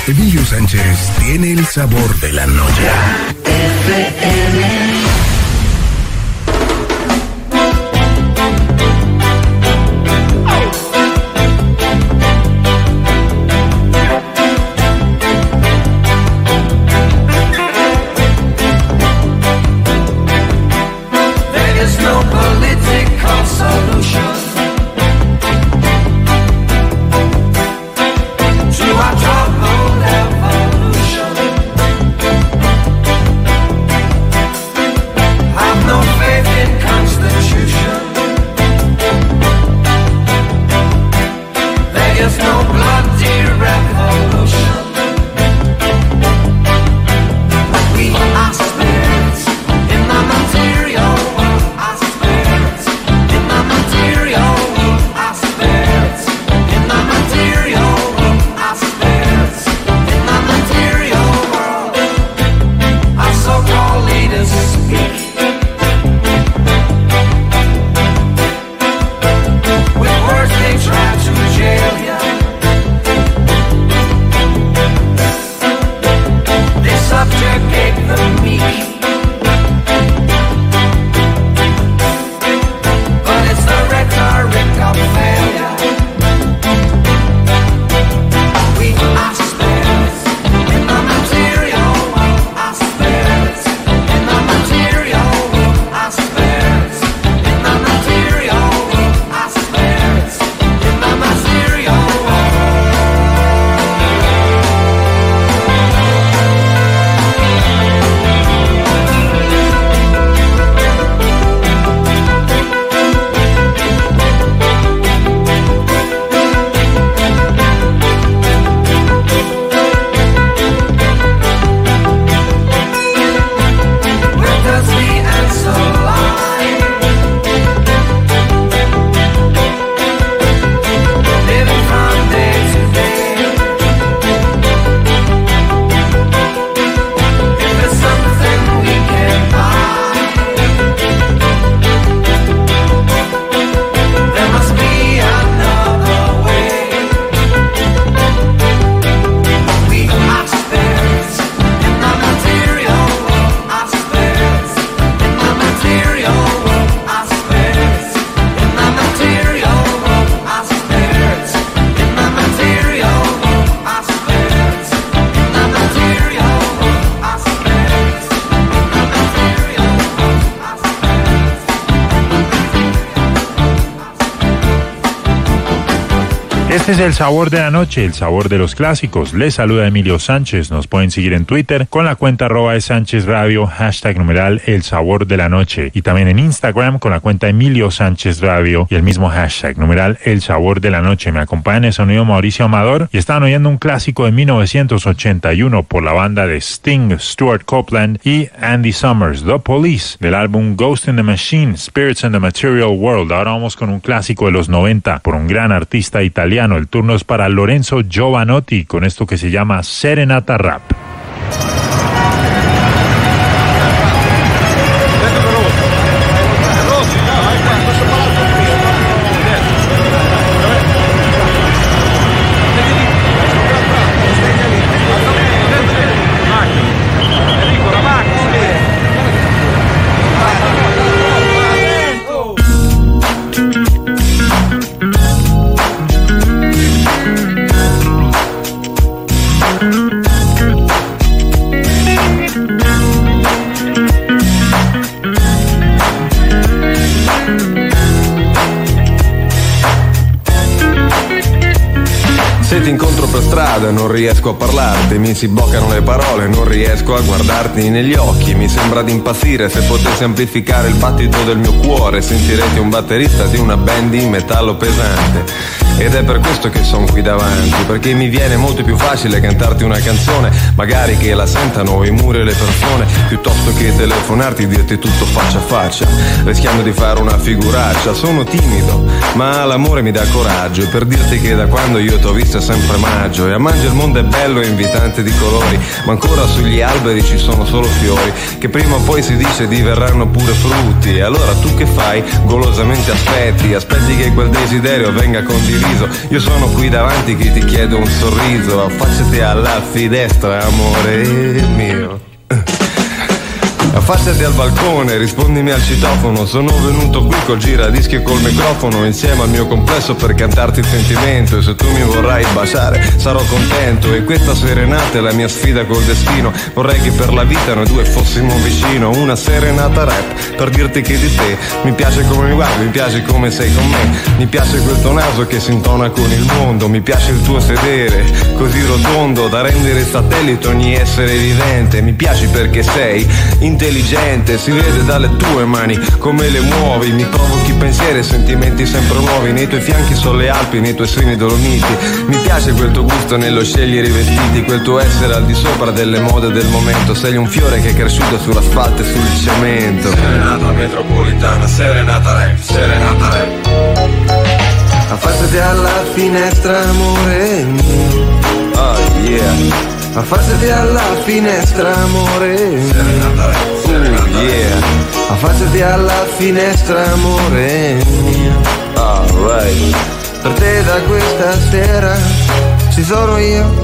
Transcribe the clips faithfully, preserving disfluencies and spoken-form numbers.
Emilio Sánchez tiene el sabor de la noche. F M. Este es el sabor de la noche, el sabor de los clásicos. Les saluda Emilio Sánchez. Nos pueden seguir en Twitter con la cuenta arroba de Sánchez Radio, hashtag numeral el sabor de la noche. Y también en Instagram con la cuenta Emilio Sánchez Radio y el mismo hashtag numeral el sabor de la noche. Me acompaña en el sonido Mauricio Amador y estaban oyendo un clásico de mil novecientos ochenta y uno por la banda de Sting, Stuart Copeland y Andy Summers, The Police, del álbum Ghost in the Machine, Spirits in the Material World. Ahora vamos con un clásico de los noventa por un gran artista italiano. El turno es para Lorenzo Giovanotti con esto que se llama Serenata Rap. Se ti incontro per strada non riesco a parlarti, mi si bloccano le parole, non riesco a guardarti negli occhi. Mi sembra di impazzire, se potessi amplificare il battito del mio cuore sentirete un batterista di una band di metallo pesante. Ed è per questo che son qui davanti, perché mi viene molto più facile cantarti una canzone, magari che la sentano i muri e le persone, piuttosto che telefonarti e dirti tutto faccia a faccia, rischiando di fare una figuraccia. Sono timido, ma l'amore mi dà coraggio, per dirti che da quando io t'ho vista sempre maggio, E a mangia il mondo è bello e invitante di colori, ma ancora sugli alberi ci sono solo fiori, che prima o poi si dice diverranno pure frutti. E allora tu che fai? Golosamente aspetti, aspetti che quel desiderio venga condiviso. Io sono qui davanti che ti chiedo un sorriso, affacciati alla finestra, amore mio. Affacciati al balcone, rispondimi al citofono. Sono venuto qui col giradischi e col microfono, insieme al mio complesso per cantarti il sentimento. E se tu mi vorrai baciare sarò contento. E questa serenata è la mia sfida col destino. Vorrei che per la vita noi due fossimo vicino. Una serenata rap per dirti che di te mi piace come mi guardi, mi piace come sei con me. Mi piace quel tuo naso che si intona con il mondo. Mi piace il tuo sedere così rotondo da rendere satellite ogni essere vivente. Mi piaci perché sei intelligente, si vede dalle tue mani come le muovi. Mi provochi pensieri e sentimenti sempre nuovi. Nei tuoi fianchi sono le Alpi, nei tuoi seni Dolomiti. Mi piace quel tuo gusto nello scegliere i vestiti, quel tuo essere al di sopra delle mode del momento. Sei un fiore che è cresciuto sull'asfalto e sul cemento. Serenata metropolitana, serenata rap, serenata rap. Affacciati alla finestra, amore mio. Oh yeah. Affacciati alla finestra, amore mio. Serenata rap, serenata uh, yeah. Affacciati alla finestra, amore mio. Alright. Per te da questa sera ci sono io.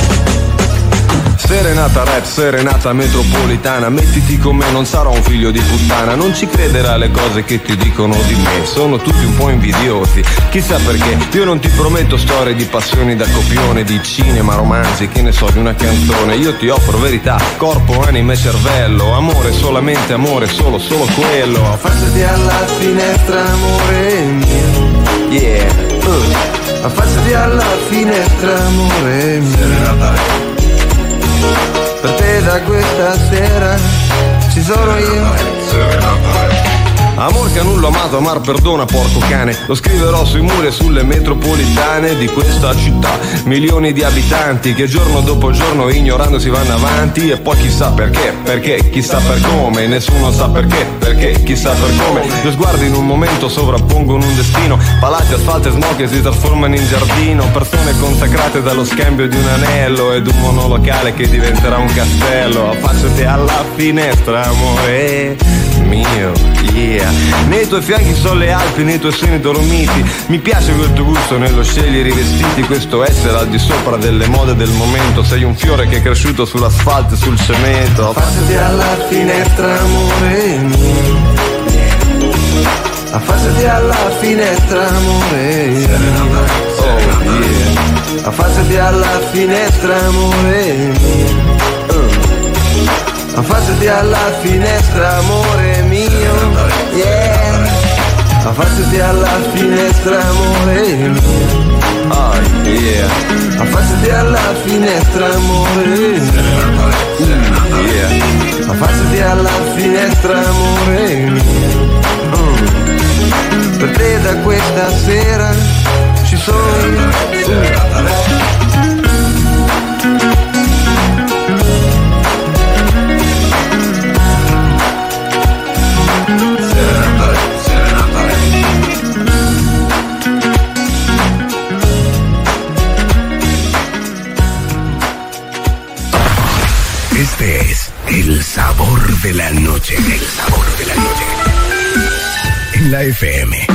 Serenata rap, serenata metropolitana. Mettiti con me, non sarò un figlio di puttana. Non ci crederà alle cose che ti dicono di me. Sono tutti un po' invidiosi, chissà perché. Io non ti prometto storie di passioni da copione, di cinema, romanzi, che ne so, di una canzone. Io ti offro verità, corpo, anima e cervello. Amore, solamente amore, solo, solo quello. Affacciati alla finestra, amore mio. Yeah, uh. Affacciati alla finestra, amore mio. Serenata rap. Per te da questa sera ci sono io. Amor che nulla amato, amar perdona porco cane. Lo scriverò sui muri e sulle metropolitane di questa città. Milioni di abitanti che giorno dopo giorno ignorando si vanno avanti. E poi chissà perché, perché, chissà per come. Nessuno sa perché, perché, chissà per come. Due sguardi in un momento sovrappongono un destino. Palazzi, asfalto e smog che si trasformano in giardino. Persone consacrate dallo scambio di un anello ed un monolocale che diventerà un castello. Affacciati alla finestra, amore mio, yeah. Nei tuoi fianchi sono le Alpi, nei tuoi seni Dolomiti. Mi piace quel tuo gusto nello scegliere i vestiti, questo essere al di sopra delle mode del momento. Sei un fiore che è cresciuto sull'asfalto e sul cemento. Affacciati alla finestra, amore mio. Affacciati alla finestra, amore mio. Oh yeah. Affacciati alla finestra, amore mio. Affacciati alla finestra, amore mio, yeah. Affacciati alla finestra, amore mio, oh yeah. Affacciati alla finestra, amore mio, yeah. Affacciati alla finestra, amore mio, mm. Per te da questa sera ci sono io. Este es el sabor de la noche. El sabor de la noche. En la F M.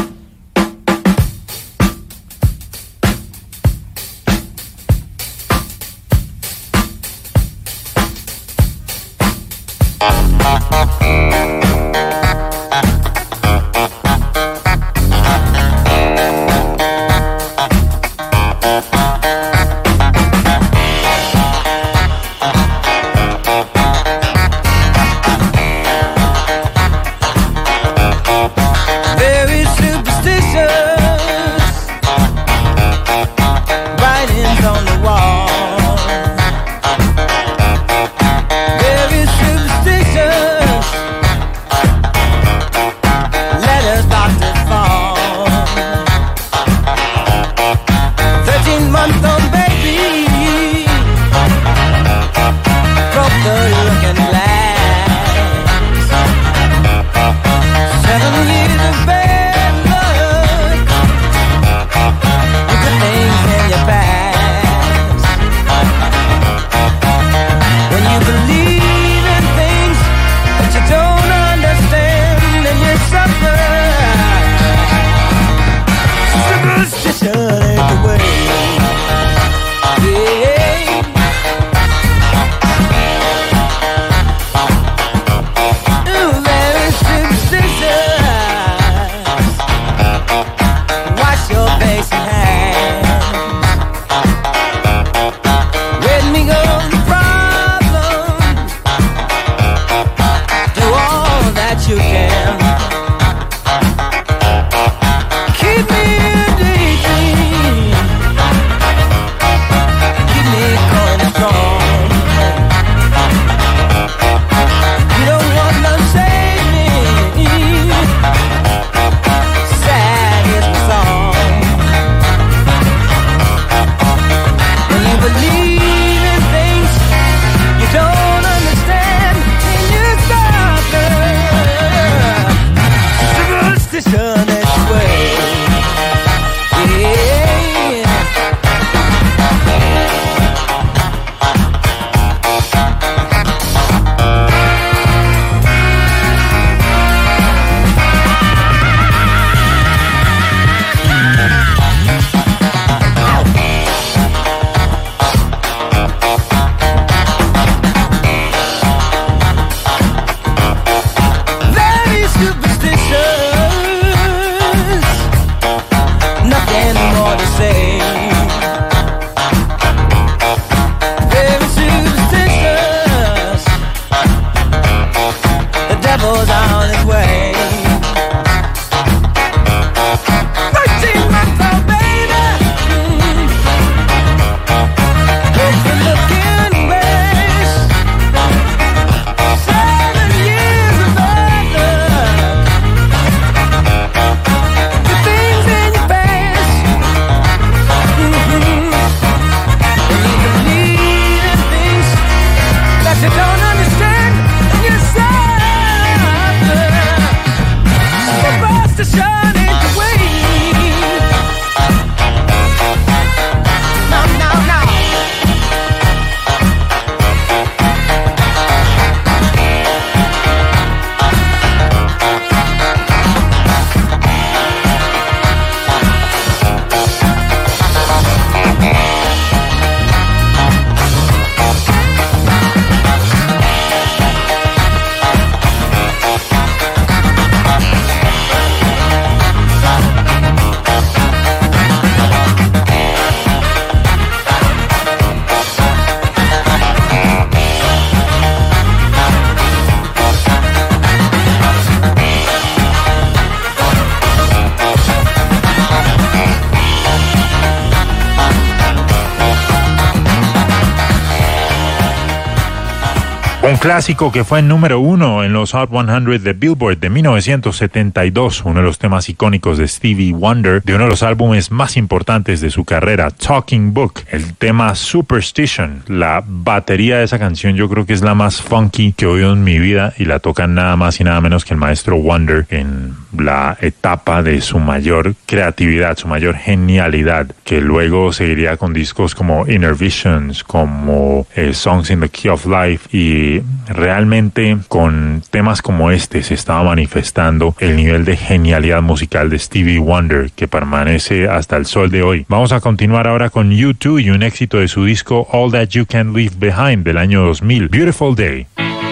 Un clásico que fue número uno en los Hot cien de Billboard de mil novecientos setenta y dos, uno de los temas icónicos de Stevie Wonder, de uno de los álbumes más importantes de su carrera, Talking Book, el tema Superstition. La batería de esa canción yo creo que es la más funky que he oído en mi vida y la tocan nada más y nada menos que el maestro Wonder en la etapa de su mayor creatividad, su mayor genialidad, que luego seguiría con discos como Inner Visions, como eh, Songs in the Key of Life, y realmente con temas como este se estaba manifestando el nivel de genialidad musical de Stevie Wonder que permanece hasta el sol de hoy. Vamos a continuar ahora con U dos y un éxito de su disco All That You Can Leave Behind del año dos mil, Beautiful Day.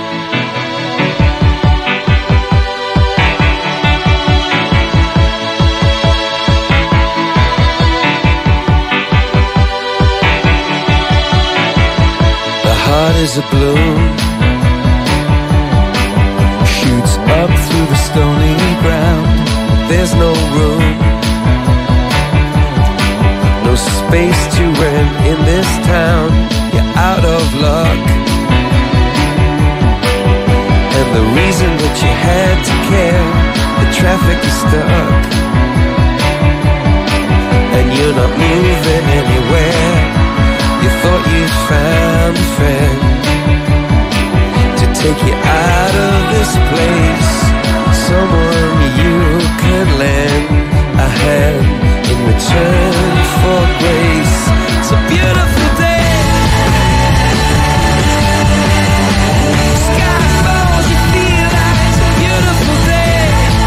Heart is a balloon, shoots up through the stony ground. There's no room, no space to rent in this town. You're out of luck, and the reason that you had to care, the traffic is stuck, and you're not moving anywhere. You thought you'd found a friend to take you out of this place, someone you could lend a hand in return for grace. It's a beautiful day. Sky falls, you feel like it's a beautiful day.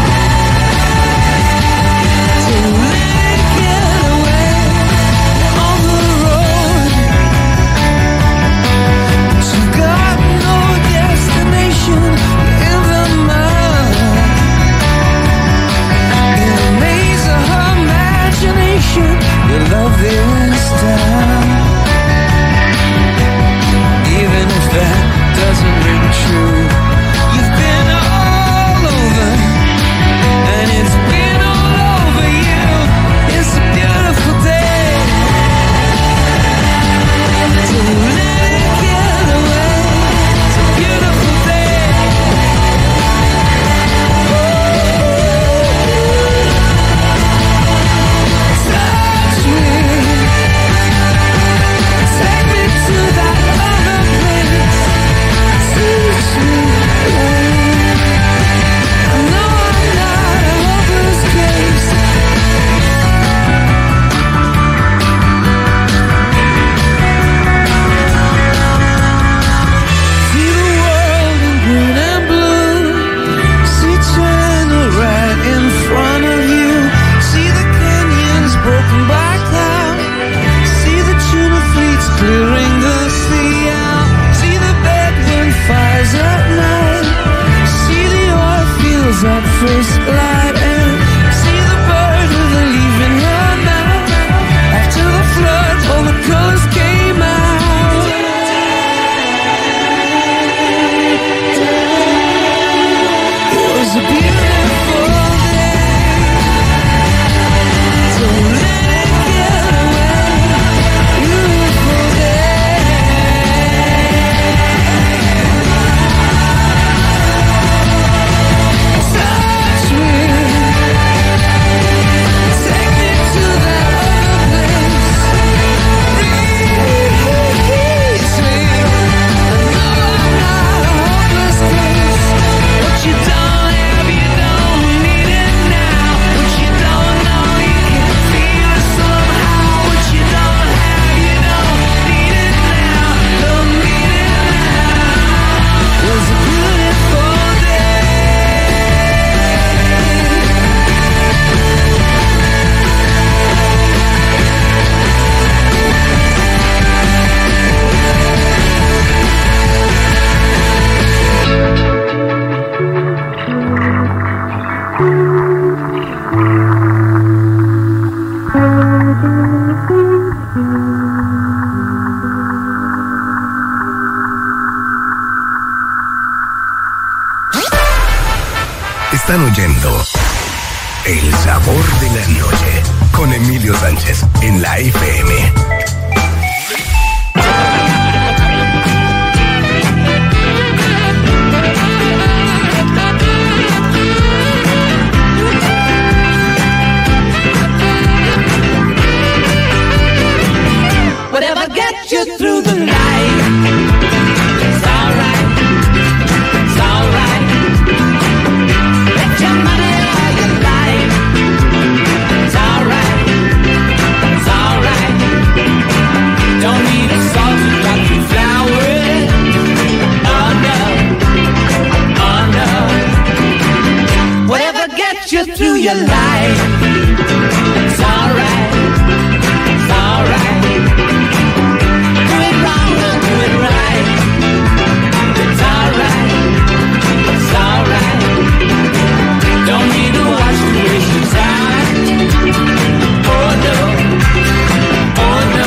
So let it get away on the road. You've got no destination in the mind. In a maze of her imagination, you love this town. Even if that doesn't ring true, you've been all over, and it's been all over you. It's a beautiful day. So let it get away. It's a beautiful day. Touch me, take me to that other place. Teach me. I know I'm not a hopeless case. See the world in green and blue. See China right in front of you. See the canyons broken by cloud. See the tuna fleets clearing the sea out. See the bedroom fires at night. See the oil fields at first light. And see the bird with a leaf in her mouth. After the flood, all the colors came out. It was a beautiful day. So let it get away. Beautiful day. Touch me, take me to that other place. Release me. I know I'm not a hopeless case. What you don't have, you don't need it now. What you don't know, you can feel it somehow. What you don't have, you don't need it now. Don't need it now. It was a beautiful day. Están oyendo El Sabor de la Noche con Emilio Sánchez en la F M. you like. It's alright, it's alright. Do it wrong, don't do it right. It's alright, it's alright. Don't need to watch the waste of time. Oh no, oh no.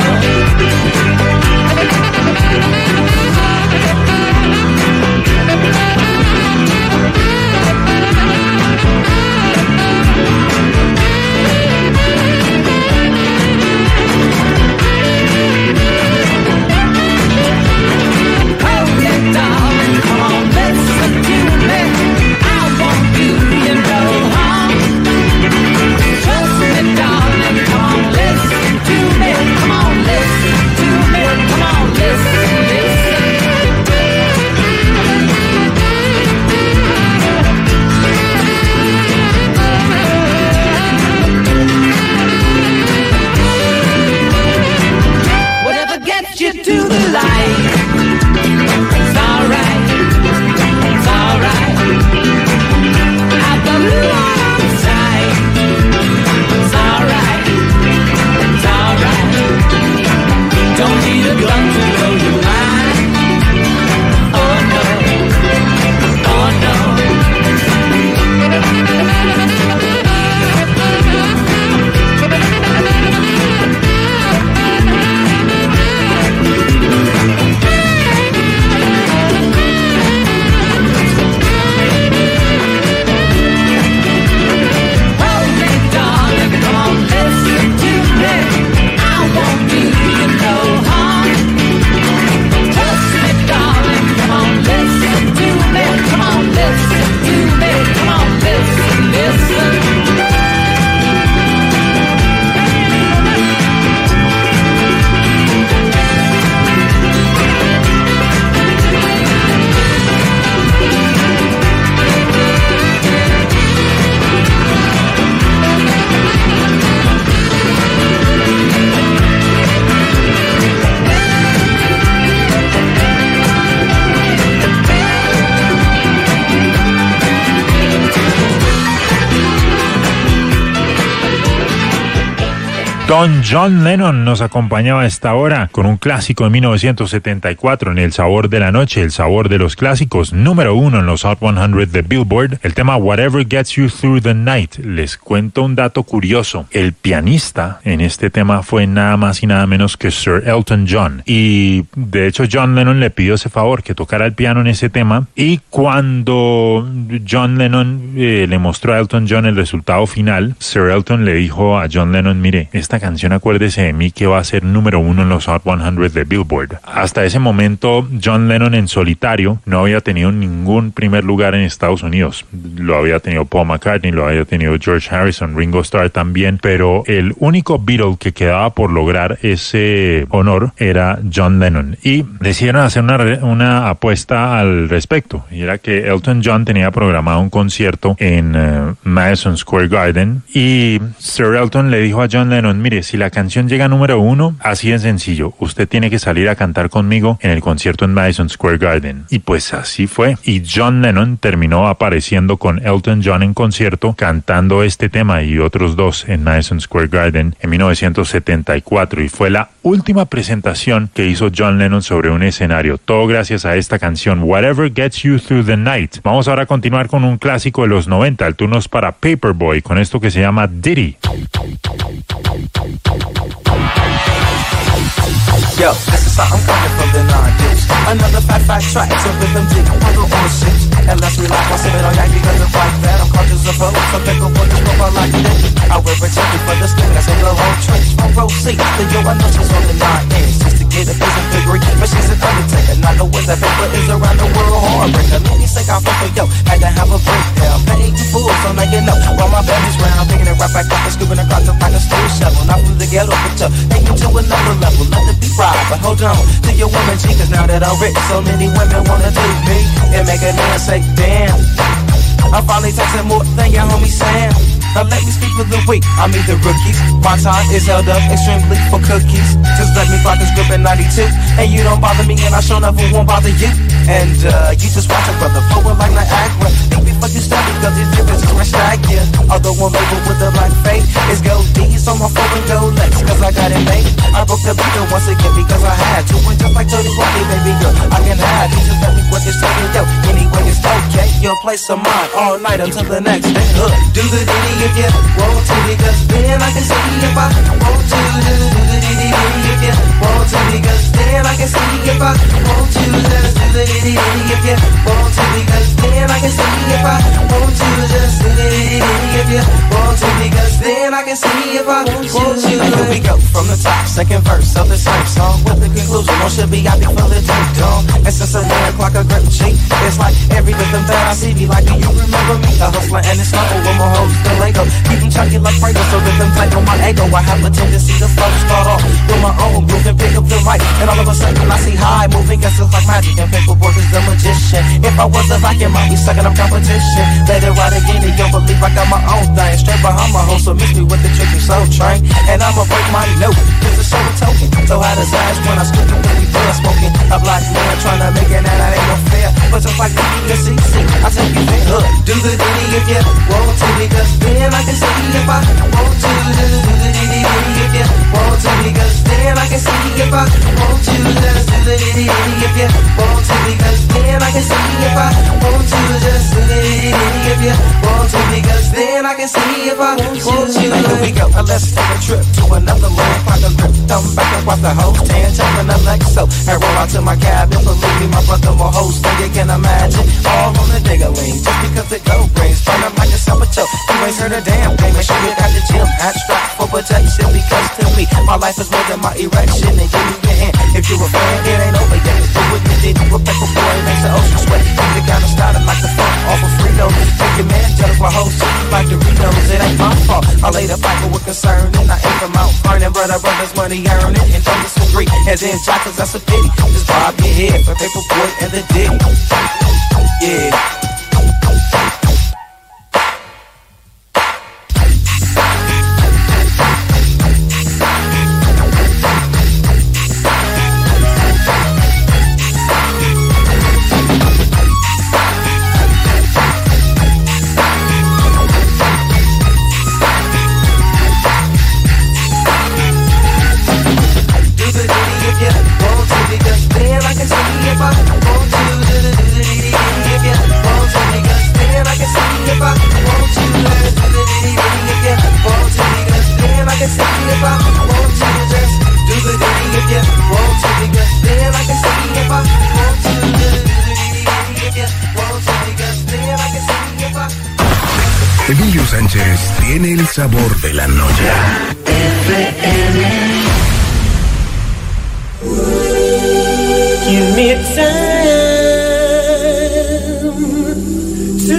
Don John Lennon nos acompañaba a esta hora con un clásico de mil novecientos setenta y cuatro en El Sabor de la Noche, el sabor de los clásicos, número uno en los Hot cien de Billboard, el tema Whatever Gets You Through the Night. Les cuento un dato curioso, el pianista en este tema fue nada más y nada menos que Sir Elton John, y de hecho John Lennon le pidió ese favor, que tocara el piano en ese tema, y cuando John Lennon eh, le mostró a Elton John el resultado final, Sir Elton le dijo a John Lennon, mire, esta canción acuérdese de mí que va a ser número uno en los Hot cien de Billboard. Hasta ese momento John Lennon en solitario no había tenido ningún primer lugar en Estados Unidos. Lo había tenido Paul McCartney, lo había tenido George Harrison, Ringo Starr también, pero el único Beatle que quedaba por lograr ese honor era John Lennon, y decidieron hacer una, una apuesta al respecto, y era que Elton John tenía programado un concierto en uh, Madison Square Garden, y Sir Elton le dijo a John Lennon, mire, si la canción llega a número uno, así de sencillo, usted tiene que salir a cantar conmigo en el concierto en Madison Square Garden. Y pues así fue, y John Lennon terminó apareciendo con Elton John en concierto, cantando este tema y otros dos en Madison Square Garden en mil novecientos setenta y cuatro, y fue la última presentación que hizo John Lennon sobre un escenario, todo gracias a esta canción Whatever Gets You Through the Night. Vamos ahora a continuar con un clásico de los noventa, el turno es para Paperboy, con esto que se llama Diddy. Yo, this is how I'm coming from the nineties. Another fat, fat track, so rhythm deep, I go on six. And let's relax, I'll sip it on yak because it's like that. I'm conscious of hope, so pick up what this one I like it. I will protect you for the skin, that's a little whole trench. From proceed, so yo, I know she's on the nine inch. Just to get a decent degree, but she's an undertaker. Not know where that paper is around the world, heartbreaker. Many say I fuck for yo, had to have a breakdown. Paying you fools, so now you know. While my baby's round, picking it right back up and scooping across the find a stool shovel. Not from the ghetto, but yo, take you to another level. Let it be right, but hold on to your woman, G, cause now that I'm rich, so many women wanna do me and make a man say, damn, I'm finally texting more than your homie Sam. Now let me speak for the weak, I mean the rookies. My time is held up extremely for cookies. Just let me rock this grip in ninety-two. And you don't bother me and I sure never won't bother you. And uh, you just watch a brother forward like Niagara. Think before you study, cause these difference is my stag, yeah. Although I'm labeled with the black fade, it's gold D's on my phone and gold legs, cause I got it made. I broke the beat once again because I had to. And just like Tony Rodney, baby girl, I can hide. You just let me what you're saying, yo. Anyway, it's okay. Your place of mine all night until the next day. Hood. Do the ditty if you want to, because then I can see if I want to. Do the ditty if you want to, because then I can see if I want to. Just do the ditty if you want to, because then I can see if I want to. Just do the ditty if you want to, because then I can see if I want to. Here we go from the top, second verse of the same song with the conclusion. Or should be out before the day dawn. And since a red clock a great cheat, it's like every rhythm that I see be like, do you remember me? A hustler and it's stumble with my hoes the Lego. Keep them chunky like Prego, so rhythm tight on my ego. I have a tendency to flow, start off with my own groove and pick up the mic. And all of a sudden I see high moving, guess it's like magic. And paperwork is the magician. If I was a vacuum, I'd be sucking up competition. Let it ride again, and you'll believe I got my own thing. Straight behind my host, so miss me with the tricky soul train. And I'ma break my note, just to show a token. So how does ass when I scoop it when we blood smoking? A black man trying to make it, and that ain't no fair. But just like the C C, I take you there. Look, do the ditty if you want to, because then I can see if I want to. Do the ditty if you want to, because then I can see if I want to. Just do the ditty if you want to, because then I can see if I want to. Just do the ditty if you want to, because then I can see if I want to. Here we go, now let's take a trip to another land. Find a grip, thumb back and watch the whole tan, taking a Lexo and roll out to my cabin. Believe me, my brother will host, so you can imagine. All on the digger-ling, just because it go rings. Burn up like a summer toe, you ain't heard a damn thing. Make sure you got the gym hat strapped for protection, because to me, my life is more than my erection. And give me your hand, if you're a fan, it ain't over yet. Do what you did, you a paper boy, it makes the ocean sweat. You gotta start it like the funk off of Frito. Take your man, jealous my whole shit like Doritos. It ain't my fault, I laid a fight with concern, and I ain't from out burning, but I brothers money earning, and don't disagree. And then chocolate, that's a pity. Just bob your head for paper boy and the ditty. Yeah. Emilio Sánchez tiene el sabor de la noche. Give me time to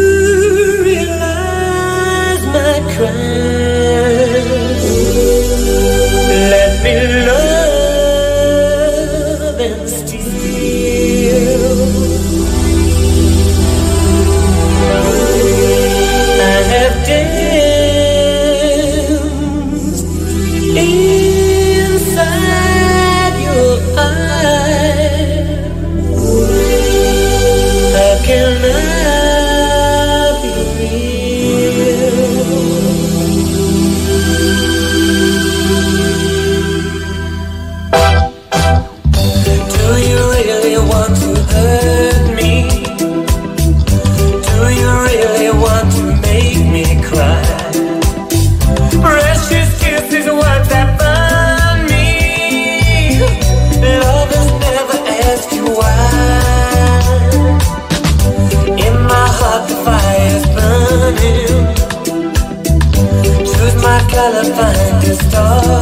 realize my crime. Let me love and steal. I have danced inside your eyes. How can I be real? Do you really want to hurt me? Do you really want to make me cry? Precious kisses, what that burn me. Lovers never ask you why. In my heart the fire's burning. Choose my color, find a star.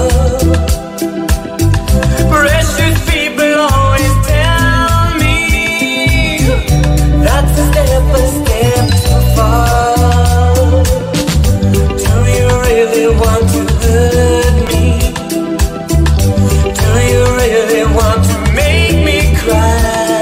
Precious people always tell me that's a step, a step too far. Do you really want to hurt me? Do you really want to make me cry?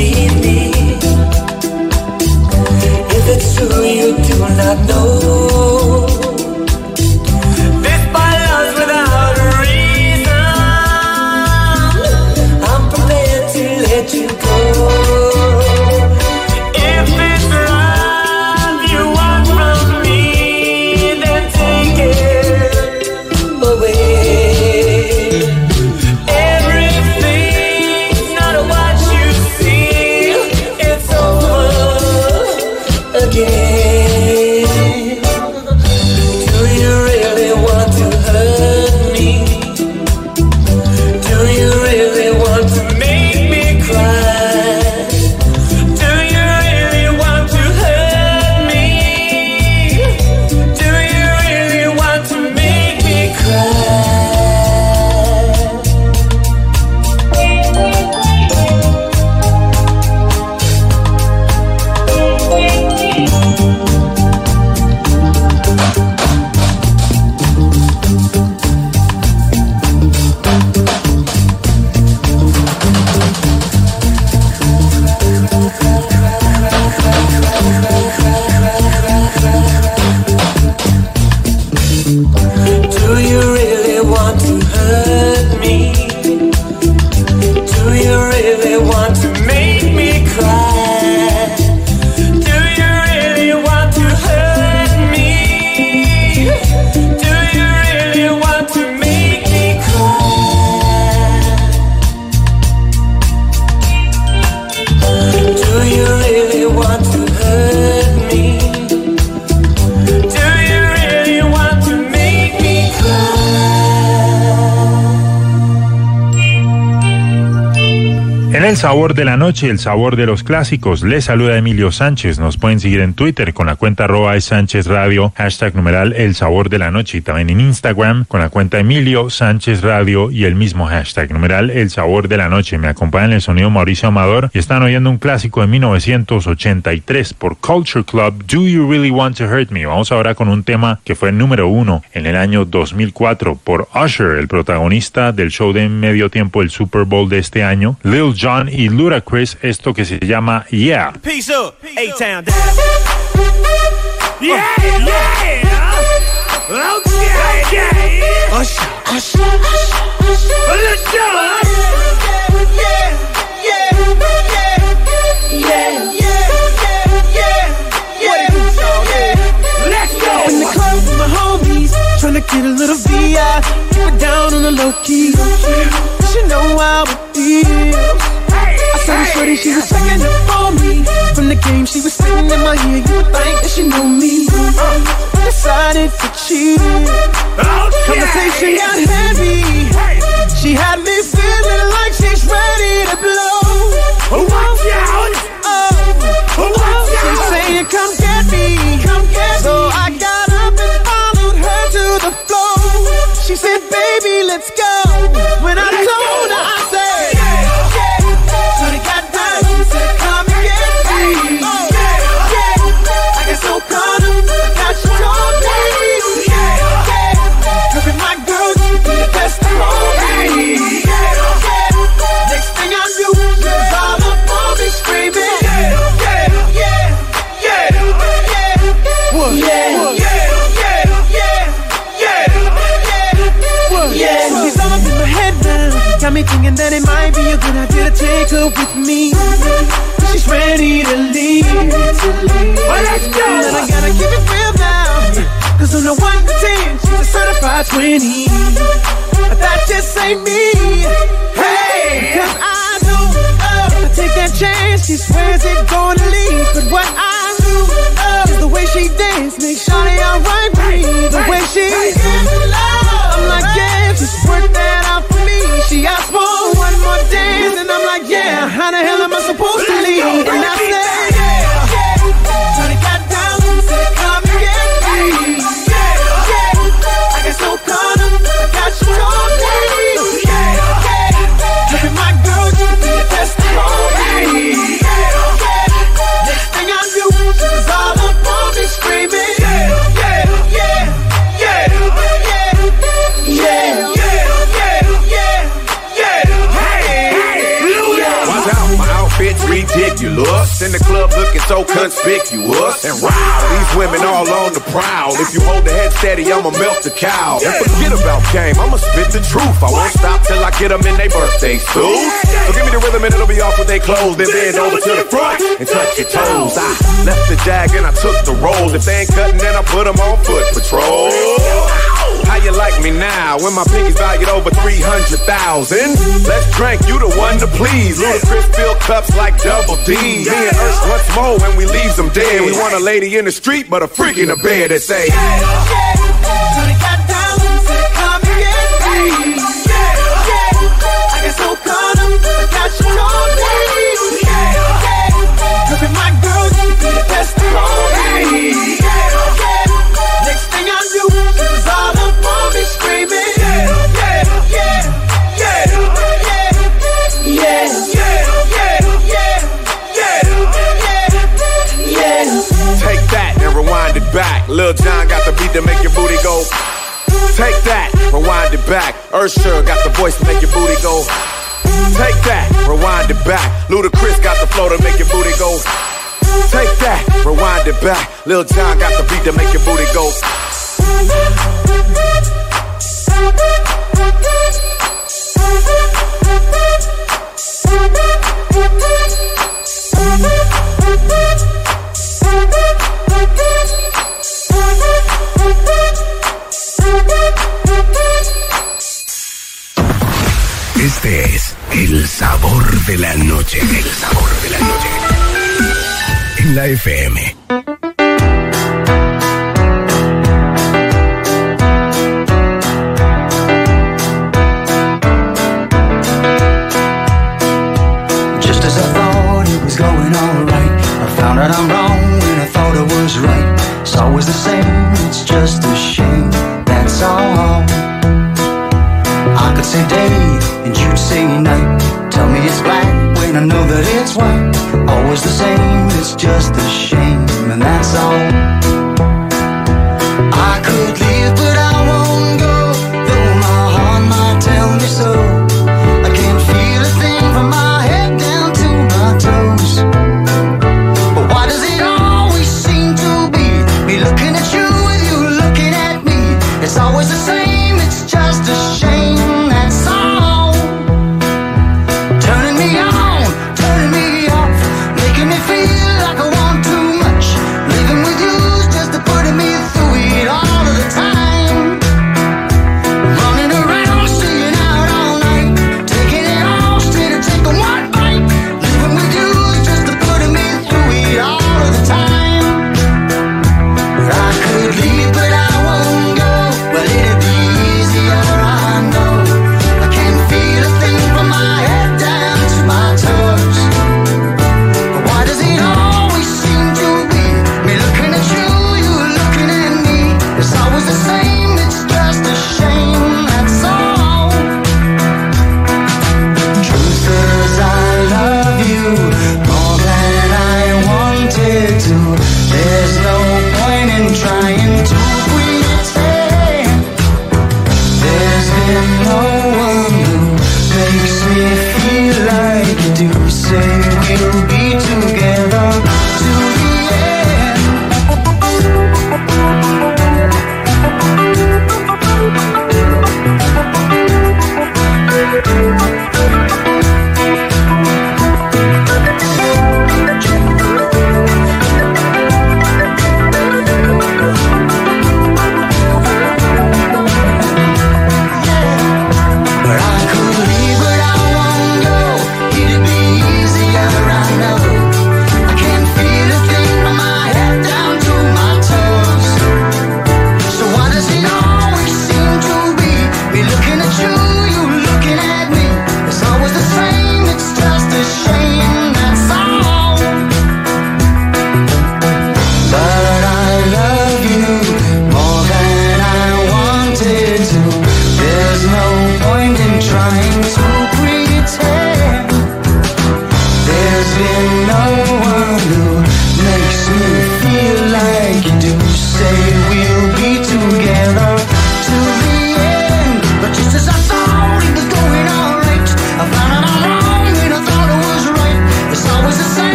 need me. If it's true you do not know, this my love's without a reason. I'm prepared to let you go. If it's love you want from me, then take it away. Everything's not what you see. It's over again. Do you really want to hurt me? Do you really want to make me cry? Do you really want to hurt me? Do you really want to make me cry? Do you really want to hurt me? Do you really want to make me cry? Do you really want to hurt me? Do you really want to make me cry? Do you really want to hurt me? Do you really want to make me En el sabor de la noche, el sabor de los clásicos, les saluda Emilio Sánchez. Nos pueden seguir en Twitter con la cuenta arroba es Sánchez Radio, hashtag numeral el sabor de la noche, y también en Instagram con la cuenta Emilio Sánchez Radio y el mismo hashtag numeral el sabor de la noche. Me acompaña en el sonido Mauricio Amador y están oyendo un clásico de mil novecientos ochenta y tres por Culture Club, Do You Really Want to Hurt Me. Vamos ahora con un tema que fue el número uno en el año dos mil cuatro por Usher, el protagonista del show de medio tiempo del Super Bowl de este año, Lil Jon y Ludacris, esto que se llama Yeah. Peace up, A-Town. Yeah, yeah. Okay, yeah. Usher, Usher, Usher. Let's go. Yeah, yeah, yeah, yeah, yeah, yeah, yeah. Let's go. In the club with my homies, tryna get a little V I, keep it down on the low key. You know how it feels. I saw the shorty, she was checking up on me. From the game, she was singing in my ear. You would think that she knew me. I decided to cheat. Conversation got heavy. She had me feeling like she's ready to blow. Watch out! Oh, watch out! She's saying, come get me, come get me. So I got up and followed her to the floor. She said, baby, let's go. When I told her, I said, got me thinking that it might be a good idea to take her with me. She's ready to leave. Well, let's go. And I gotta keep it real now, cause on the one to ten, she's a certified twenty. But that just ain't me. Hey, cause I know uh, I take that chance, she swears it's gonna leave. But what I do uh, is the way she dance makes Shawty alright with me. The way she I'm like, yeah, just work that out for me. She asked for one more dance, and I'm like, yeah, how the hell am I supposed to leave? And I said, yeah, Shawty got down, said, come and get me. Yeah, I got so caught up, I got you talking. Yeah, look at my girl, you be the testimony. Next thing I knew, she was all up on me screaming. Yeah, yeah, yeah, yeah, yeah, yeah, yeah, yeah, yeah. Hey, hey, watch out, my ridiculous. In the club looking so conspicuous. And wow, these women all on the prowl. If you hold the head steady, I'ma melt the cow. And forget about game, I'ma spit the truth. I won't stop till I get them in their birthday suit. So give me the rhythm and it'll be off with their clothes. Then bend over to the front and touch your toes. I left the jag and I took the rolls. If they ain't cutting, then I put them on foot patrol. How you like me now when my pinky's valued over three hundred thousand? Let's drink, you the one to please. Ludacris fill cups like Double D. Me and Ursh once more when we leaves them dead. We want a lady in the street, but a freak in the bed that say, yeah, yeah. So they got down, so they come and get me. Yeah, yeah. I got so caught up, I got you all day. Yeah, yeah. Look at my girl, she be the best of all day. Yeah, yeah. Next thing I knew, she was all up on me screaming. Yeah, yeah, yeah, yeah, yeah, yeah, yeah, yeah, yeah. Take that and rewind it back. Lil Jon got the beat to make your booty go. Take that, rewind it back. Usher got the voice to make your booty go. Take that, rewind it back. Ludacris got the flow to make your booty go. Take that, rewind it back. Lil Jon got the beat to make your booty go. Este es el sabor de la noche. El sabor de la noche. En la F M. Just as I thought it was going all right, I found out I'm wrong when I thought I was right. It's always the same, it's just a shame, that's all. I could say day and you'd say night. Tell me it's black when I know that it's white. Always the same, it's just a shame, and that's all. I could leave but I won't go, though my heart might tell me so. I can't feel a thing from my head down to my toes. But why does it always seem to be me looking at you with you looking at me? It's always the same, it's just a shame. Right now.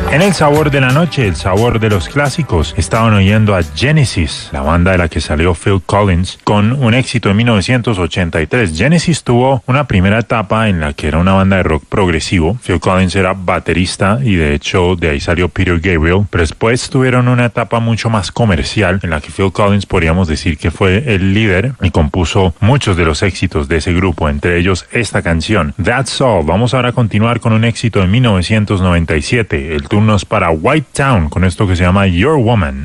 En el sabor de la noche, el sabor de los clásicos, estaban oyendo a Genesis, la banda de la que salió Phil Collins, con un éxito en mil novecientos ochenta y tres. Genesis tuvo una primera etapa en la que era una banda de rock progresivo. Phil Collins era baterista y de hecho de ahí salió Peter Gabriel, pero después tuvieron una etapa mucho más comercial en la que Phil Collins podríamos decir que fue el líder y compuso muchos de los éxitos de ese grupo, entre ellos esta canción, That's All. Vamos ahora a continuar con un éxito de mil novecientos noventa y siete, el turno es para White Town con esto que se llama Your Woman.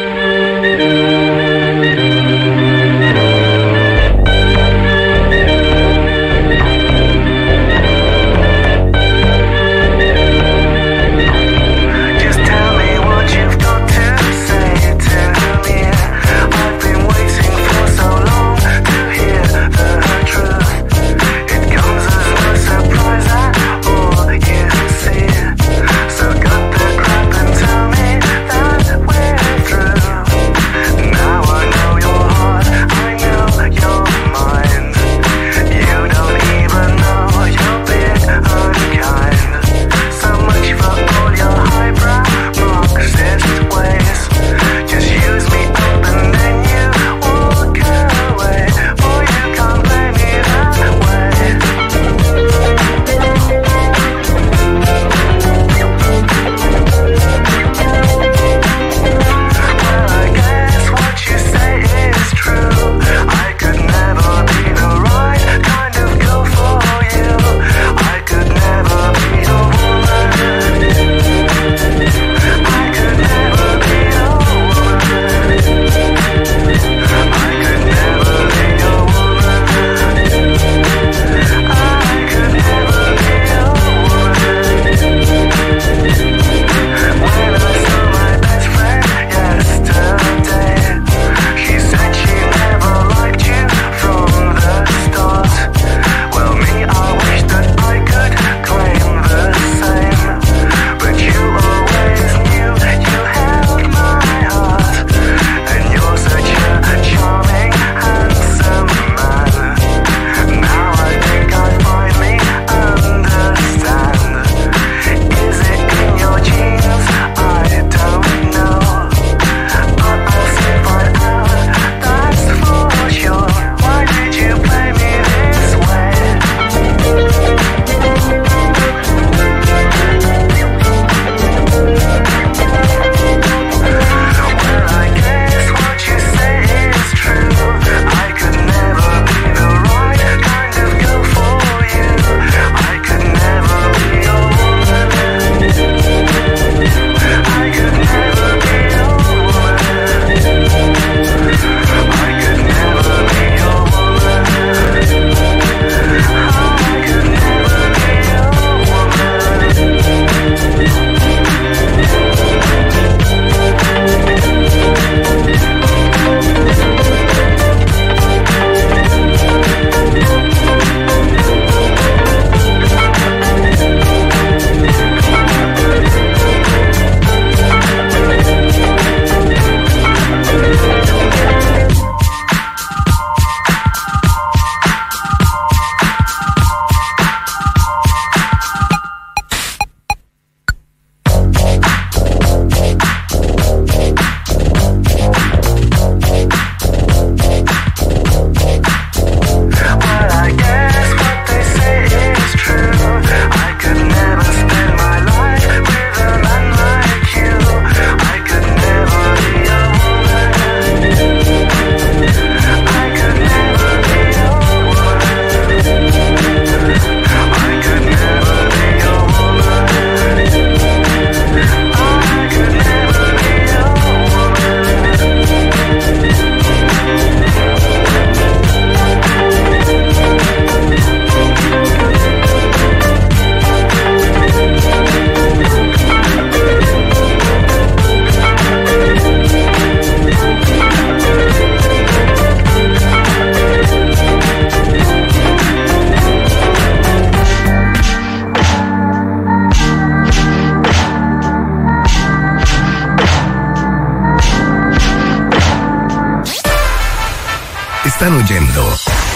Están oyendo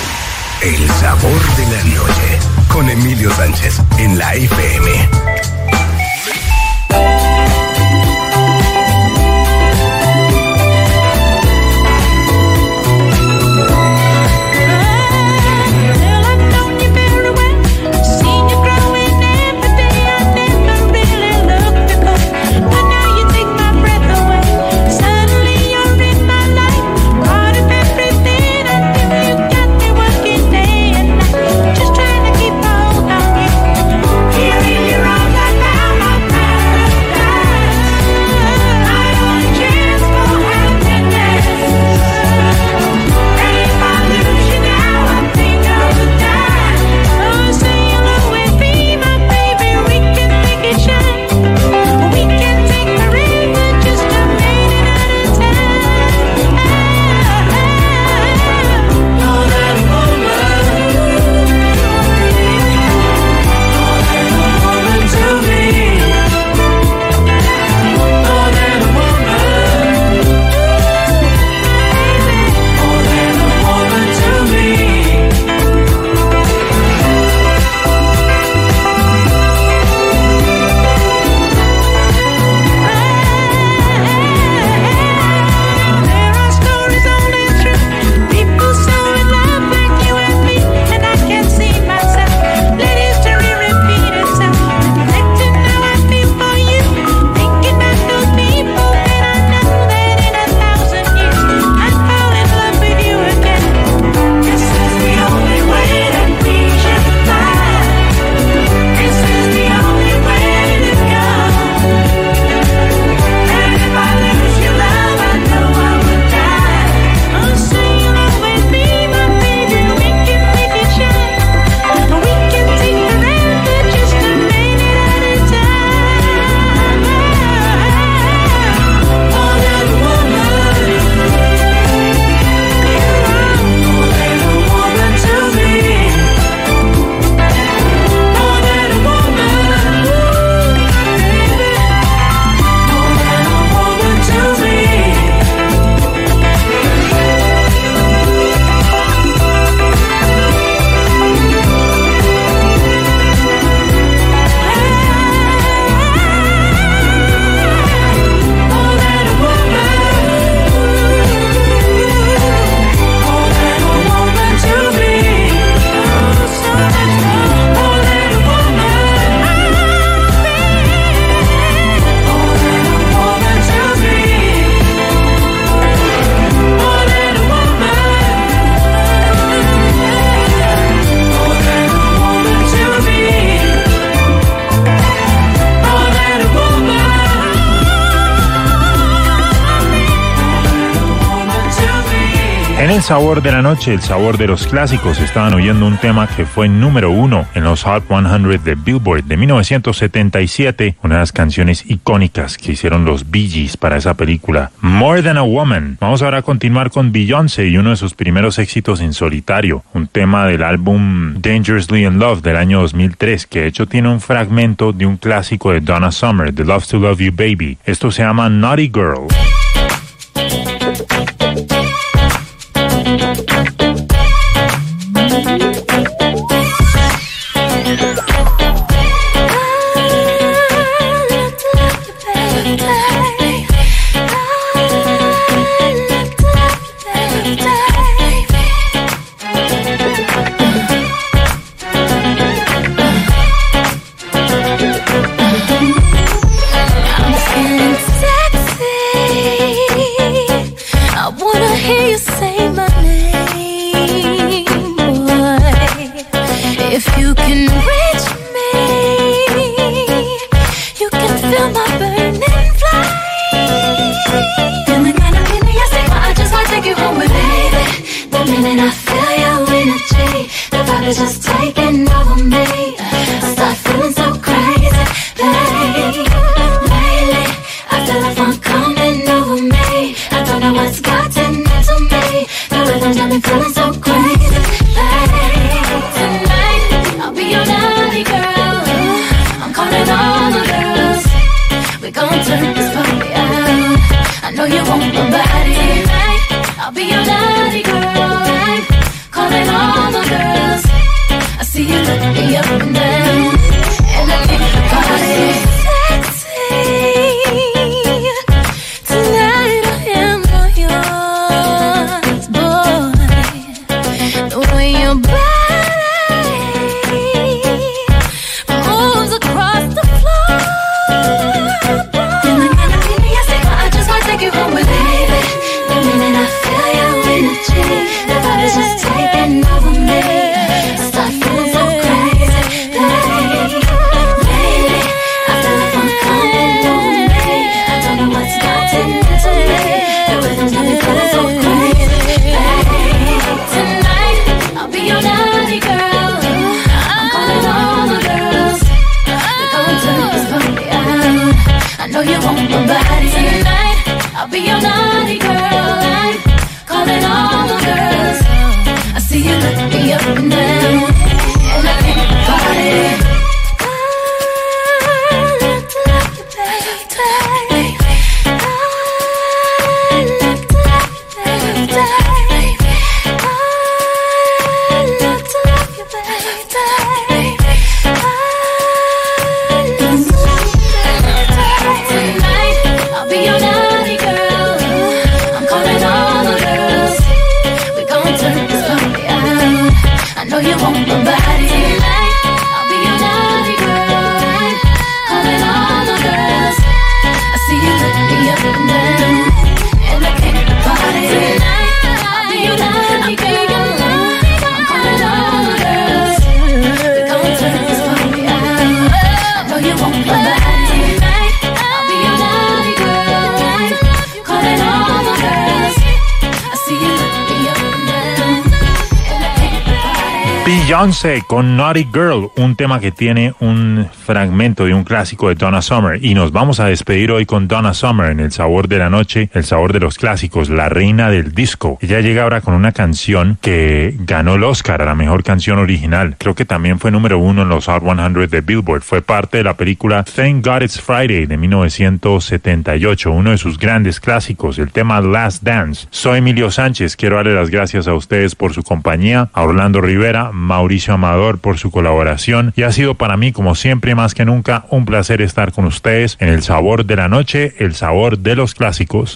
El Sabor de la Noche con Emilio Sánchez en la F M. el sabor de la noche, el sabor de los clásicos, estaban oyendo un tema que fue número uno en los Hot cien de Billboard de mil novecientos setenta y siete, una de las canciones icónicas que hicieron los Bee Gees para esa película, More Than a Woman. Vamos ahora a continuar con Beyoncé y uno de sus primeros éxitos en solitario, un tema del álbum Dangerously in Love del año dos mil tres, que de hecho tiene un fragmento de un clásico de Donna Summer, The Love to Love You Baby. Esto se llama Naughty Girl. Just taking over me. I start feeling so crazy, babe. Lately, I feel the fun coming over me. I don't know what's gotten into me. The rhythm's got me feeling so crazy, babe. Tonight, I'll be your naughty girl. I'm calling all the girls. We're gonna turn this party out. I know you want my body tonight. I'll be your naughty girl. I'm calling all the girls. I see you look me up and down, and I think the party sexy. Tonight I am all yours, boy. The way your body moves across the floor, and I gotta be me. I say, I just wanna take you home with me, baby. The minute I feel your energy, the body's just taking over me. You want my body tonight. I'll be your naughty girl. I'm calling all the girls. I see you look me up and down, and I think the party. You want my body tonight. I'll be your naughty girl. I'm calling all the girls. I see you look me up and down, and I came to party tonight. I'll be your naughty girl. I'm calling all the girls. We're gonna turn this party out. I know you want my body tonight. I'll be your naughty girl. I'm calling all the girls. I see you look me up and down. Beyoncé con Naughty Girl, un tema que tiene un fragmento de un clásico de Donna Summer, y nos vamos a despedir hoy con Donna Summer en el sabor de la noche, el sabor de los clásicos, la reina del disco. Ella llega ahora con una canción que ganó el Oscar a la mejor canción original. Creo que también fue número uno en los Hot cien de Billboard. Fue parte de la película Thank God It's Friday de mil novecientos setenta y ocho, uno de sus grandes clásicos, el tema Last Dance. Soy Emilio Sánchez, quiero darle las gracias a ustedes por su compañía, a Orlando Rivera, Mauricio Amador por su colaboración, y ha sido para mí, como siempre, más que nunca, un placer estar con ustedes en el sabor de la noche, el sabor de los clásicos.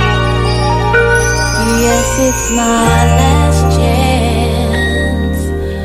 It's my last chance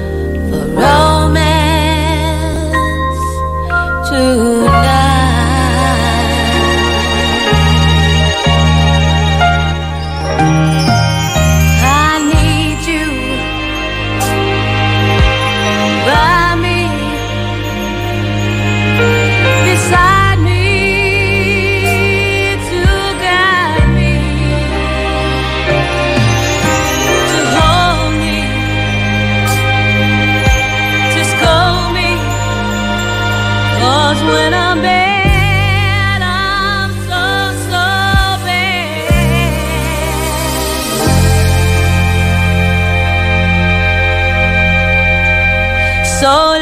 So